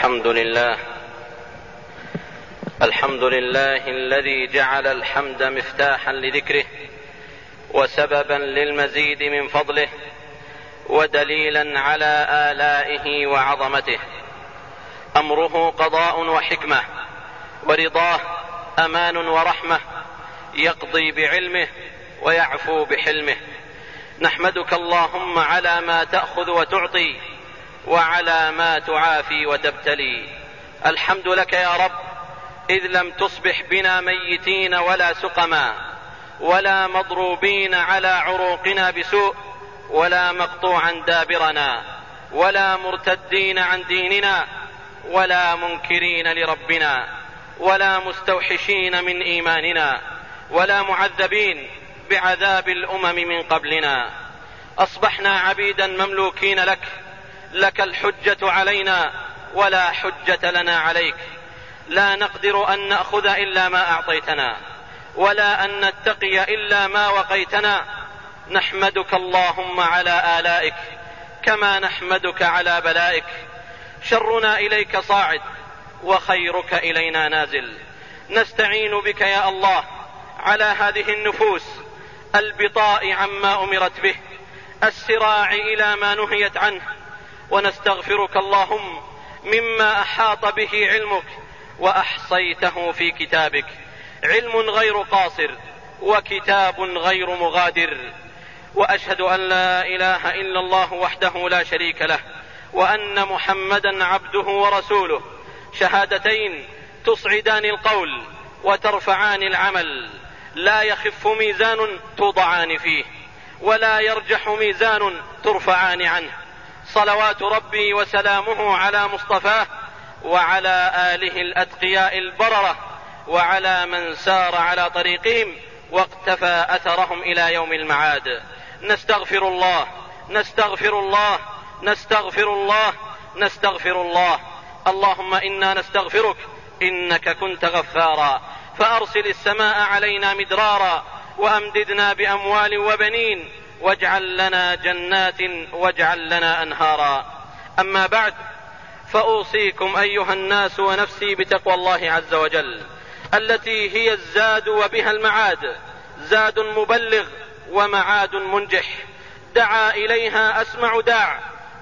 الحمد لله الذي جعل الحمد مفتاحا لذكره وسببا للمزيد من فضله ودليلا على آلائه وعظمته. أمره قضاء وحكمة، ورضاه أمان ورحمة، يقضي بعلمه ويعفو بحلمه. نحمدك اللهم على ما تأخذ وتعطي وعلى ما تعافي وتبتلي. الحمد لك يا رب، إذ لم تصبح بنا ميتين ولا سقما ولا مضروبين على عروقنا بسوء ولا مقطوعا دابرنا ولا مرتدين عن ديننا ولا منكرين لربنا ولا مستوحشين من إيماننا ولا معذبين بعذاب الأمم من قبلنا. أصبحنا عبيدا مملوكين لك الحجة علينا ولا حجة لنا عليك. لا نقدر أن نأخذ إلا ما أعطيتنا ولا أن نتقي إلا ما وقيتنا. نحمدك اللهم على آلائك كما نحمدك على بلائك. شرنا إليك صاعد وخيرك إلينا نازل. نستعين بك يا الله على هذه النفوس البطاء عما أمرت به، السراع إلى ما نهيت عنه، ونستغفرك اللهم مما أحاط به علمك وأحصيته في كتابك، علم غير قاصر وكتاب غير مغادر. وأشهد أن لا إله إلا الله وحده لا شريك له، وأن محمدا عبده ورسوله، شهادتين تصعدان القول وترفعان العمل، لا يخف ميزان توضعان فيه ولا يرجح ميزان ترفعان عنه. صلوات ربي وسلامه على مصطفاه وعلى آله الأتقياء البررة وعلى من سار على طريقهم واقتفى أثرهم إلى يوم المعاد. نستغفر الله نستغفر الله نستغفر الله نستغفر الله. اللهم إنا نستغفرك إنك كنت غفارا، فأرسل السماء علينا مدرارا وأمددنا بأموال وبنين واجعل لنا جنات واجعل لنا أنهارا. أما بعد، فأوصيكم أيها الناس ونفسي بتقوى الله عز وجل، التي هي الزاد وبها المعاد، زاد مبلغ ومعاد منجح. دعا إليها أسمع داع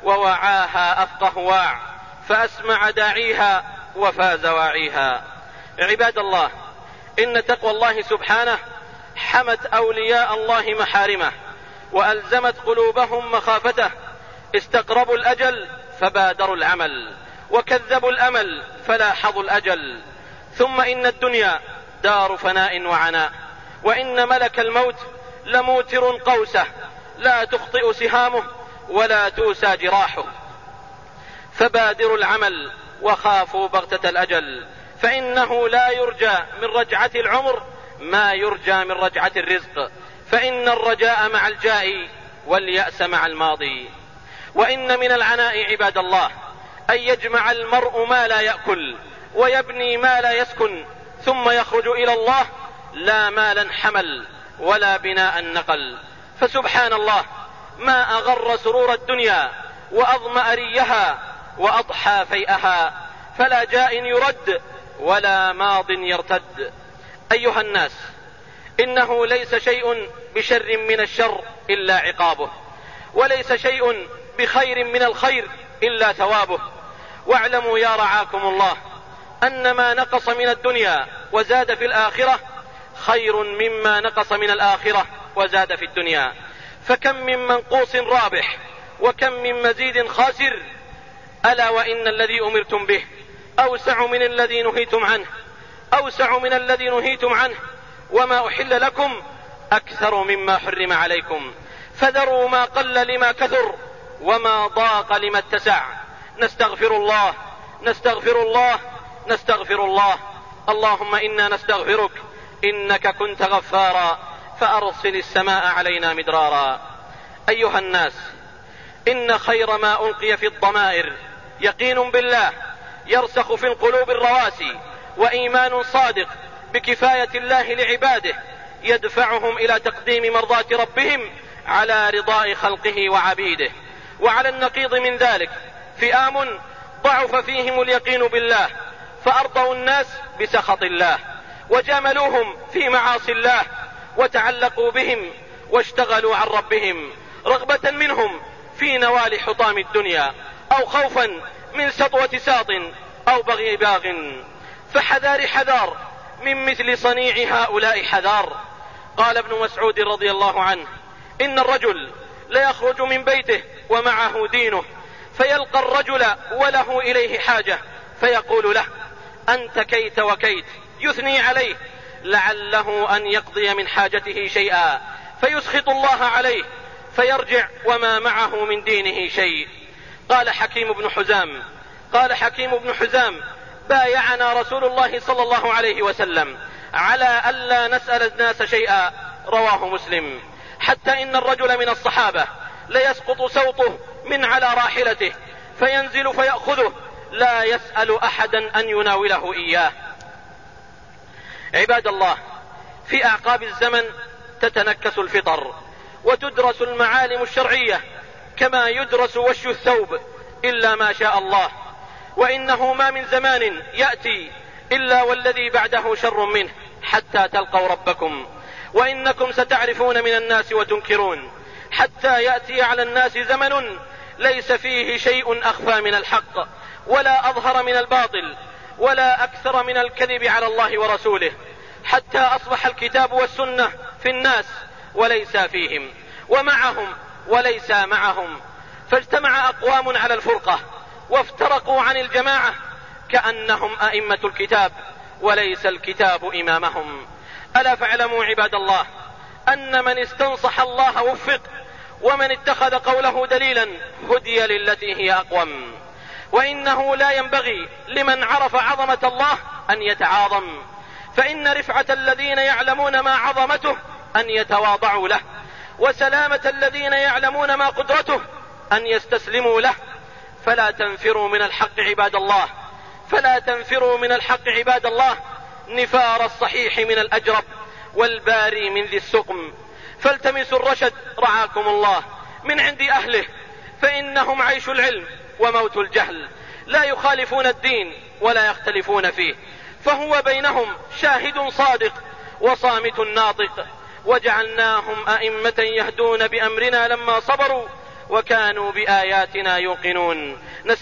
ووعاها أفقه واع، فأسمع داعيها وفاز واعيها. عباد الله، إن تقوى الله سبحانه حمت أولياء الله محارمه وألزمت قلوبهم مخافته. استقربوا الأجل فبادروا العمل، وكذبوا الأمل فلاحظوا الأجل. ثم إن الدنيا دار فناء وعناء، وإن ملك الموت لموتر قوسه، لا تخطئ سهامه ولا توسى جراحه. فبادروا العمل وخافوا بغتة الأجل، فإنه لا يرجى من رجعة العمر ما يرجى من رجعة الرزق، فإن الرجاء مع الجاء واليأس مع الماضي. وإن من العناء عباد الله أن يجمع المرء ما لا يأكل ويبني ما لا يسكن، ثم يخرج إلى الله لا مالا حمل ولا بناء نقل. فسبحان الله، ما أغر سرور الدنيا وأظمأ ريها وأضحى فيئها، فلا جاء يرد ولا ماض يرتد. أيها الناس، إنه ليس شيء بشر من الشر إلا عقابه، وليس شيء بخير من الخير إلا ثوابه. واعلموا يا رعاكم الله أن ما نقص من الدنيا وزاد في الآخرة خير مما نقص من الآخرة وزاد في الدنيا. فكم من منقوص رابح وكم من مزيد خاسر. ألا وإن الذي أمرتم به أوسع من الذي نهيتم عنه، أوسع من الذي نهيتم عنه، وما أحل لكم أكثر مما حرم عليكم. فذروا ما قل لما كثر وما ضاق لما اتسع. نستغفر الله نستغفر الله نستغفر الله. اللهم إنا نستغفرك إنك كنت غفارا، فأرسل السماء علينا مدرارا. أيها الناس، إن خير ما ألقي في الضمائر يقين بالله يرسخ في القلوب الرواسي، وإيمان صادق بكفاية الله لعباده يدفعهم إلى تقديم مرضاة ربهم على رضاء خلقه وعبيده. وعلى النقيض من ذلك فئام ضعف فيهم اليقين بالله فأرضوا الناس بسخط الله، وجاملوهم في معاصي الله، وتعلقوا بهم واشتغلوا عن ربهم رغبة منهم في نوال حطام الدنيا أو خوفا من سطوة ساط أو بغي باغ. فحذار حذار من مثل صنيع هؤلاء حذار. قال ابن مسعود رضي الله عنه: إن الرجل ليخرج من بيته ومعه دينه فيلقى الرجل وله إليه حاجة فيقول له: أنت كيت وكيت، يثني عليه لعله أن يقضي من حاجته شيئا فيسخط الله عليه فيرجع وما معه من دينه شيء. قال حكيم بن حزام: بايعنا رسول الله صلى الله عليه وسلم على ألا نسأل الناس شيئا، رواه مسلم. حتى إن الرجل من الصحابة ليسقط صوته من على راحلته فينزل فيأخذه لا يسأل أحدا أن يناوله إياه. عباد الله، في أعقاب الزمن تتنكس الفطر وتدرس المعالم الشرعية كما يدرس وش الثوب إلا ما شاء الله، وإنه ما من زمان يأتي إلا والذي بعده شر منه حتى تلقوا ربكم، وإنكم ستعرفون من الناس وتنكرون، حتى يأتي على الناس زمن ليس فيه شيء أخفى من الحق ولا أظهر من الباطل ولا أكثر من الكذب على الله ورسوله، حتى أصبح الكتاب والسنة في الناس وليس فيهم، ومعهم وليس معهم، فاجتمع أقوام على الفرقة وافترقوا عن الجماعة كأنهم أئمة الكتاب وليس الكتاب إمامهم. ألا فاعلموا عباد الله أن من استنصح الله وفق، ومن اتخذ قوله دليلا هدي للتي هي أقوم. وإنه لا ينبغي لمن عرف عظمة الله أن يتعاظم، فإن رفعة الذين يعلمون ما عظمته أن يتواضعوا له، وسلامة الذين يعلمون ما قدرته أن يستسلموا له. فلا تنفروا من الحق عباد الله نفار الصحيح من الأجرب والباري من ذي السقم. فالتمسوا الرشد رعاكم الله من عند أهله، فإنهم عيش العلم وموت الجهل، لا يخالفون الدين ولا يختلفون فيه، فهو بينهم شاهد صادق وصامت ناطق. وجعلناهم أئمة يهدون بأمرنا لما صبروا وكانوا بآياتنا يوقنون.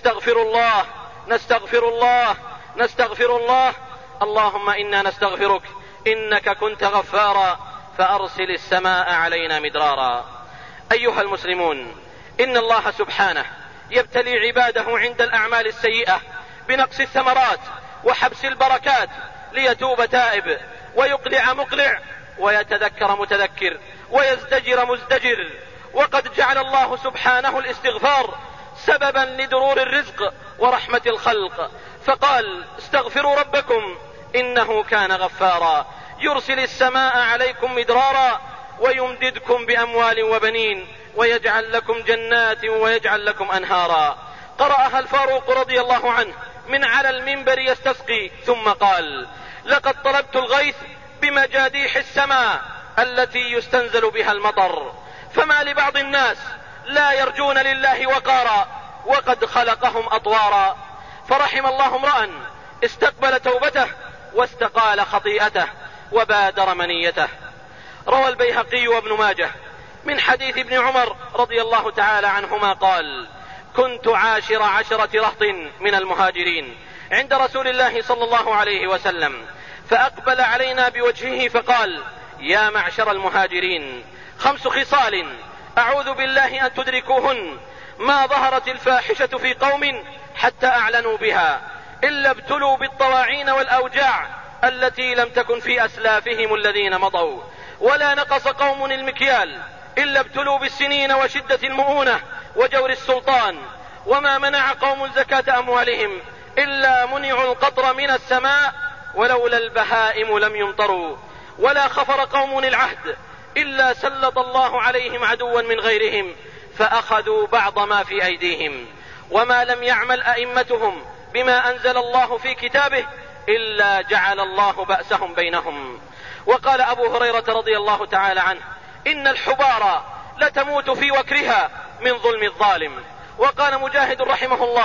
نستغفر الله. اللهم إنا نستغفرك إنك كنت غفارا فأرسل السماء علينا مدرارا. أيها المسلمون، إن الله سبحانه يبتلي عباده عند الأعمال السيئة بنقص الثمرات وحبس البركات ليتوب تائب ويقلع مقلع ويتذكر متذكر ويزدجر مزدجر. وقد جعل الله سبحانه الاستغفار سببا لدرور الرزق ورحمة الخلق، فقال: استغفروا ربكم إنه كان غفارا يرسل السماء عليكم مدرارا ويمددكم بأموال وبنين ويجعل لكم جنات ويجعل لكم أنهارا. قرأها الفاروق رضي الله عنه من على المنبر يستسقي ثم قال: لقد طلبت الغيث بمجاديح السماء التي يستنزل بها المطر، فما لبعض الناس لا يرجون لله وقارا وقد خلقهم أطوارا. فرحم الله امرأ استقبل توبته واستقال خطيئته وبادر منيته. روى البيهقي وابن ماجه من حديث ابن عمر رضي الله تعالى عنهما قال: كنت عاشر 10 رهط من المهاجرين عند رسول الله صلى الله عليه وسلم، فأقبل علينا بوجهه فقال: يا معشر المهاجرين، 5 خصال أعوذ بالله أن تدركوهن، ما ظهرت الفاحشة في قوم حتى أعلنوا بها إلا ابتلوا بالطواعين والأوجاع التي لم تكن في أسلافهم الذين مضوا، ولا نقص قوم المكيال إلا ابتلوا بالسنين وشدة المؤونة وجور السلطان، وما منع قوم زكاة أموالهم إلا منعوا القطر من السماء ولولا البهائم لم يمطروا، ولا خفر قوم العهد إلا سلط الله عليهم عدوا من غيرهم فأخذوا بعض ما في أيديهم، وما لم يعمل أئمتهم بما أنزل الله في كتابه إلا جعل الله بأسهم بينهم. وقال أبو هريرة رضي الله تعالى عنه: إن الحبارى لتموت في وكرها من ظلم الظالم. وقال مجاهد رحمه الله: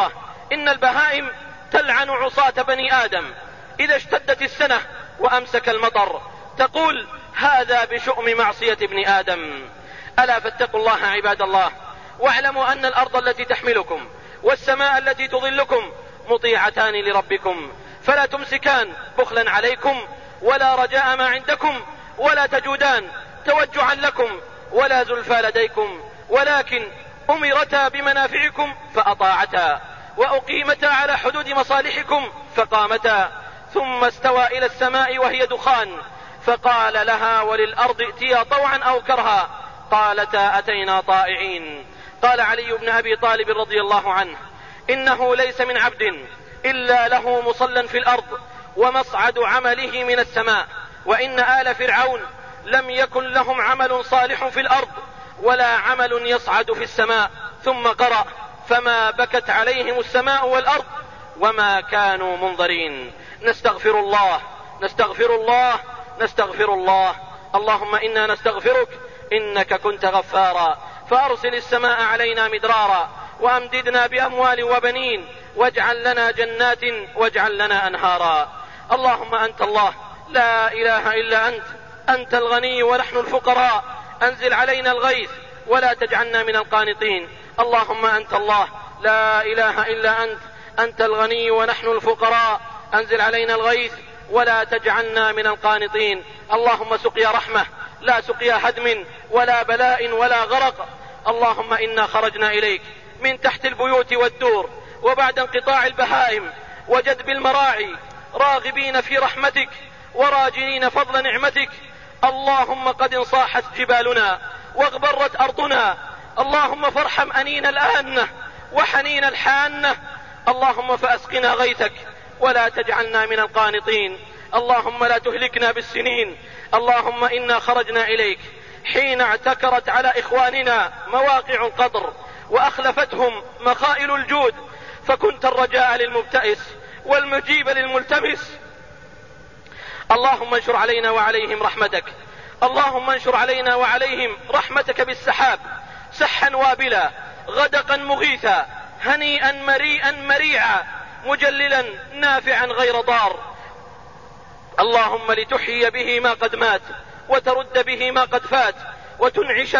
إن البهائم تلعن عصاة بني آدم إذا اشتدت السنة وأمسك المطر، تقول هذا بشؤم معصية ابن آدم. ألا فاتقوا الله عباد الله، واعلموا أن الأرض التي تحملكم والسماء التي تظلكم مطيعتان لربكم، فلا تمسكان بخلا عليكم ولا رجاء ما عندكم، ولا تجودان توجعا لكم ولا زلفى لديكم، ولكن أمرتا بمنافعكم فأطاعتا، وأقيمتا على حدود مصالحكم فقامتا، ثم استوى إلى السماء وهي دخان فقال لها وللأرض ائتيا طوعا أو كرها قالتا أتينا طائعين. قال علي بن أبي طالب رضي الله عنه إنه ليس من عبد إلا له مصلى في الأرض ومصعد عمله من السماء، وإن آل فرعون لم يكن لهم عمل صالح في الأرض ولا عمل يصعد في السماء. ثم قرأ فما بكت عليهم السماء والأرض وما كانوا منظرين. نستغفر الله نستغفر الله نستغفر الله. اللهم إنا نستغفرك إنك كنت غفارا، فأرسل السماء علينا مدرارا وأمددنا بأموال وبنين واجعل لنا جنات واجعل لنا أنهارا. اللهم أنت الله لا إله إلا أنت، أنت الغني ونحن الفقراء، أنزل علينا الغيث ولا تجعلنا من القانطين. اللهم أنت الله لا إله إلا أنت، أنت الغني ونحن الفقراء، أنزل علينا الغيث ولا تجعلنا من القانطين. اللهم سقيا رحمة لا سقيا هدم ولا بلاء ولا غرق. اللهم إنا خرجنا إليك من تحت البيوت والدور وبعد انقطاع البهائم وجدب المراعي، راغبين في رحمتك وراجين فضل نعمتك. اللهم قد انصاحت جبالنا واغبرت أرضنا، اللهم فارحم أنين الآنة وحنين الحانة. اللهم فأسقنا غيثك ولا تجعلنا من القانطين. اللهم لا تهلكنا بالسنين. اللهم إنا خرجنا إليك حين اعتكرت على إخواننا مواقع القدر وأخلفتهم مخائل الجود، فكنت الرجاء للمبتئس والمجيب للملتمس. اللهم انشر علينا وعليهم رحمتك، اللهم انشر علينا وعليهم رحمتك بالسحاب، سحا وابلا غدقا مغيثا، هنيئا مريئا مريعا، مجللا نافعا غير ضار. اللهم لتحيي به ما قد مات وترد به ما قد فات وتنعش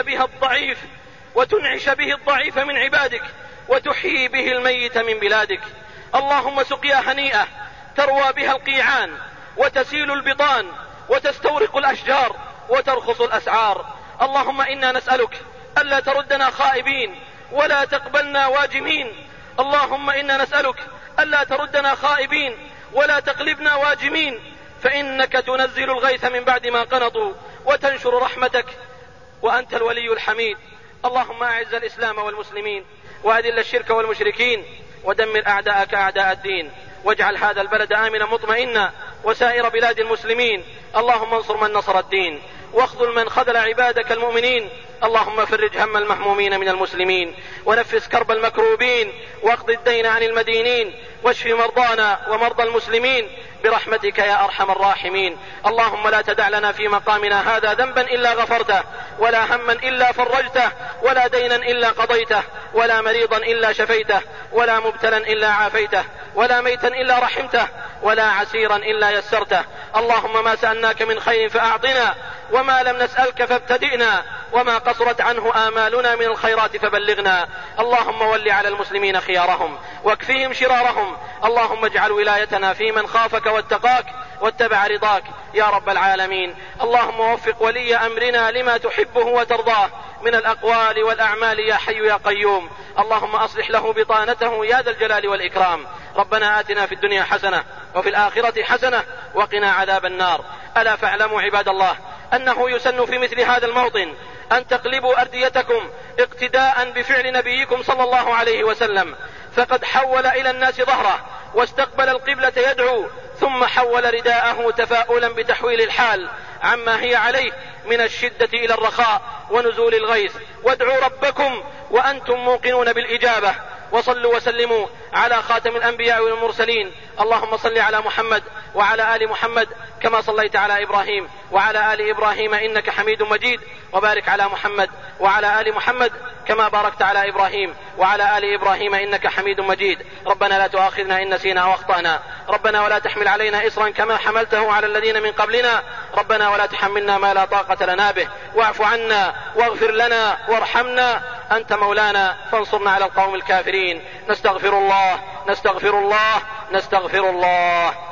به الضعيف من عبادك وتحيي به الميت من بلادك. اللهم سقيا هنيئة تروى بها القيعان وتسيل البطان وتستورق الأشجار وترخص الأسعار. اللهم إنا نسألك ألا تردنا خائبين ولا تقبلنا واجمين. اللهم إنا نسألك ألا تردنا خائبين ولا تقلبنا واجمين، فإنك تنزل الغيث من بعد ما قنطوا وتنشر رحمتك وأنت الولي الحميد. اللهم أعز الإسلام والمسلمين وأذل الشرك والمشركين ودمر أعداءك أعداء الدين، واجعل هذا البلد آمنا مطمئنا وسائر بلاد المسلمين. اللهم انصر من نصر الدين واخذل من خذل عبادك المؤمنين. اللهم فرج هم المهمومين من المسلمين ونفس كرب المكروبين واقض الدين عن المدينين واشف مرضانا ومرضى المسلمين برحمتك يا أرحم الراحمين. اللهم لا تدع لنا في مقامنا هذا ذنبا إلا غفرته، ولا هما إلا فرجته، ولا دينا إلا قضيته، ولا مريضا إلا شفيته، ولا مبتلا إلا عافيته، ولا ميتا إلا رحمته، ولا عسيرا إلا يسرته. اللهم ما سألناك من خير فأعطنا، وما لم نسألك فابتدئنا، وما قصرت عنه آمالنا من الخيرات فبلغنا. اللهم ول على المسلمين خيارهم واكفيهم شرارهم. اللهم اجعل ولايتنا في من خافك واتقاك واتبع رضاك يا رب العالمين. اللهم وفق ولي أمرنا لما تحبه وترضاه من الأقوال والأعمال يا حي يا قيوم. اللهم أصلح له بطانته يا ذا الجلال والإكرام. ربنا آتنا في الدنيا حسنة وفي الآخرة حسنة وقنا عذاب النار. ألا فاعلموا عباد الله أنه يسن في مثل هذا الموطن أن تقلبوا أرديتكم اقتداء بفعل نبيكم صلى الله عليه وسلم، فقد حول إلى الناس ظهره واستقبل القبلة يدعو، ثم حول رداءه تفاؤلا بتحويل الحال عما هي عليه من الشدة إلى الرخاء ونزول الغيث. وادعوا ربكم وأنتم موقنون بالإجابة، وصلوا وسلموا على خاتم الأنبياء والمرسلين. اللهم صل على محمد وعلى آل محمد كما صليت على إبراهيم وعلى آل إبراهيم إنك حميد مجيد، وبارك على محمد وعلى آل محمد كما باركت على إبراهيم وعلى آل إبراهيم إنك حميد مجيد. ربنا لا تؤاخذنا إن نسينا أو أخطأنا. ربنا ولا تحمل علينا إصرا كما حملته على الذين من قبلنا. ربنا ولا تحملنا ما لا طاقة لنا به. واعف عنا واغفر لنا وارحمنا، أنت مولانا فانصرنا على القوم الكافرين. نستغفر الله نستغفر الله نستغفر الله.